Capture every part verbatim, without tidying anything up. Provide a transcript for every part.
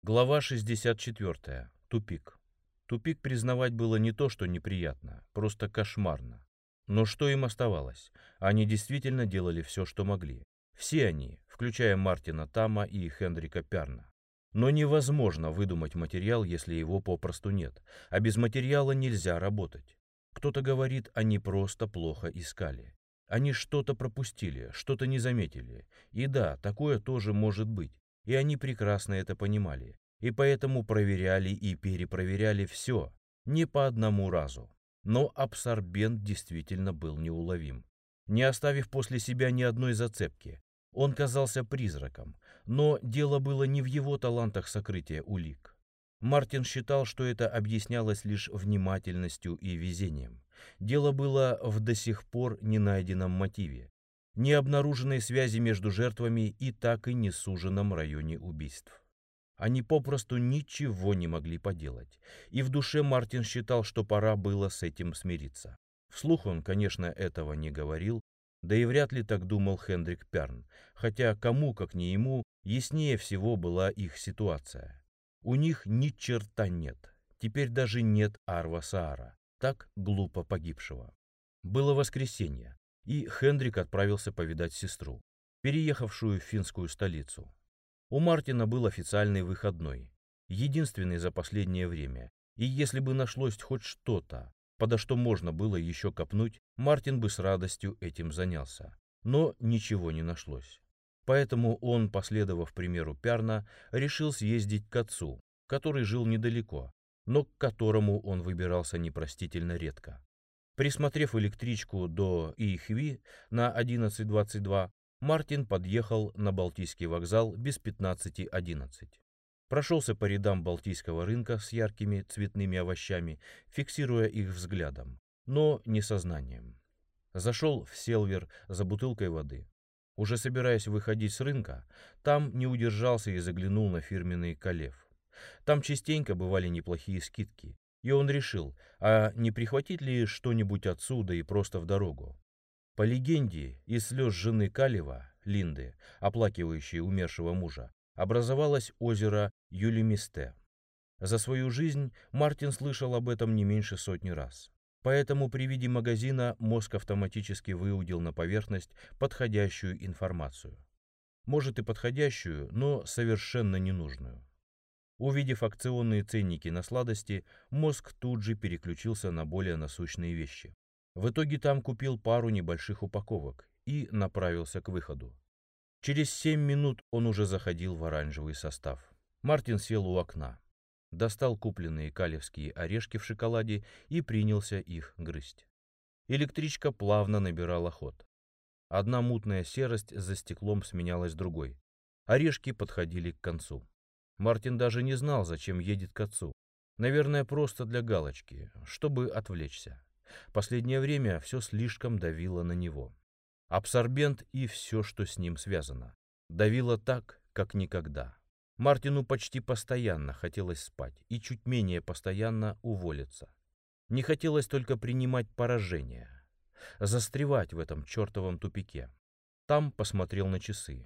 Глава шестьдесят четыре. Тупик. Тупик признавать было не то, что неприятно, просто кошмарно. Но что им оставалось? Они действительно делали все, что могли. Все они, включая Мартина Тама и Хендрика Пярна. Но невозможно выдумать материал, если его попросту нет, а без материала нельзя работать. Кто-то говорит, они просто плохо искали. Они что-то пропустили, что-то не заметили. И да, такое тоже может быть. И они прекрасно это понимали, и поэтому проверяли и перепроверяли все, не по одному разу. Но абсорбент действительно был неуловим, не оставив после себя ни одной зацепки. Он казался призраком, но дело было не в его талантах сокрытия улик. Мартин считал, что это объяснялось лишь внимательностью и везением. Дело было в до сих пор не найденном мотиве, необнаруженной связи между жертвами и так и не суженном районе убийств. Они попросту ничего не могли поделать, и в душе Мартин считал, что пора было с этим смириться. Вслух он, конечно, этого не говорил, да и вряд ли так думал Хендрик Пярн, хотя кому, как не ему, яснее всего была их ситуация. У них ни черта нет, теперь даже нет Арва Саара, так глупо погибшего. Было воскресенье, и Хендрик отправился повидать сестру, переехавшую в финскую столицу. У Мартина был официальный выходной, единственный за последнее время, и если бы нашлось хоть что-то, подо что можно было еще копнуть, Мартин бы с радостью этим занялся. Но ничего не нашлось. Поэтому он, последовав примеру Пярна, решил съездить к отцу, который жил недалеко, но к которому он выбирался непростительно редко. Присмотрев электричку до Ийхви на одиннадцать двадцать два, Мартин подъехал на Балтийский вокзал без пятнадцати одиннадцать. Прошелся по рядам Балтийского рынка с яркими цветными овощами, фиксируя их взглядом, но не сознанием. Зашел в Селвер за бутылкой воды. Уже собираясь выходить с рынка, там не удержался и заглянул на фирменный Калев. Там частенько бывали неплохие скидки, и он решил, а не прихватить ли что-нибудь отсюда и просто в дорогу. По легенде, из слез жены Калева, Линды, оплакивающей умершего мужа, образовалось озеро Юлимисте. За свою жизнь Мартин слышал об этом не меньше сотни раз. Поэтому при виде магазина мозг автоматически выудил на поверхность подходящую информацию. Может и подходящую, но совершенно ненужную. Увидев акционные ценники на сладости, мозг тут же переключился на более насущные вещи. В итоге там купил пару небольших упаковок и направился к выходу. Через семь минут он уже заходил в оранжевый состав. Мартин сел у окна, достал купленные калевские орешки в шоколаде и принялся их грызть. Электричка плавно набирала ход. Одна мутная серость за стеклом сменялась другой. Орешки подходили к концу. Мартин даже не знал, зачем едет к отцу. Наверное, просто для галочки, чтобы отвлечься. Последнее время все слишком давило на него. Абсорбент и все, что с ним связано. Давило так, как никогда. Мартину почти постоянно хотелось спать и чуть менее постоянно уволиться. Не хотелось только принимать поражение, застревать в этом чертовом тупике. Там посмотрел на часы.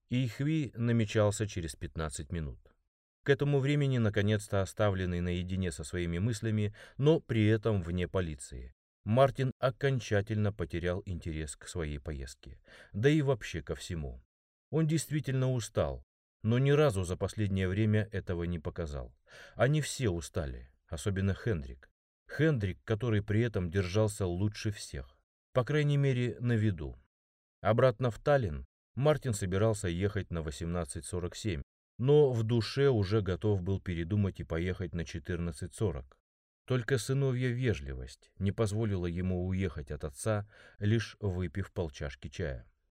Ийхви намечался через пятнадцать минут. К этому времени, наконец-то оставленный наедине со своими мыслями, но при этом вне полиции, Мартин окончательно потерял интерес к своей поездке, да и вообще ко всему. Он действительно устал, но ни разу за последнее время этого не показал. Они все устали, особенно Хендрик. Хендрик, который при этом держался лучше всех, по крайней мере на виду. Обратно в Таллин Мартин собирался ехать на восемнадцать сорок семь, но в душе уже готов был передумать и поехать на четырнадцать сорок. Только сыновья вежливость не позволила ему уехать от отца, лишь выпив полчашки чая.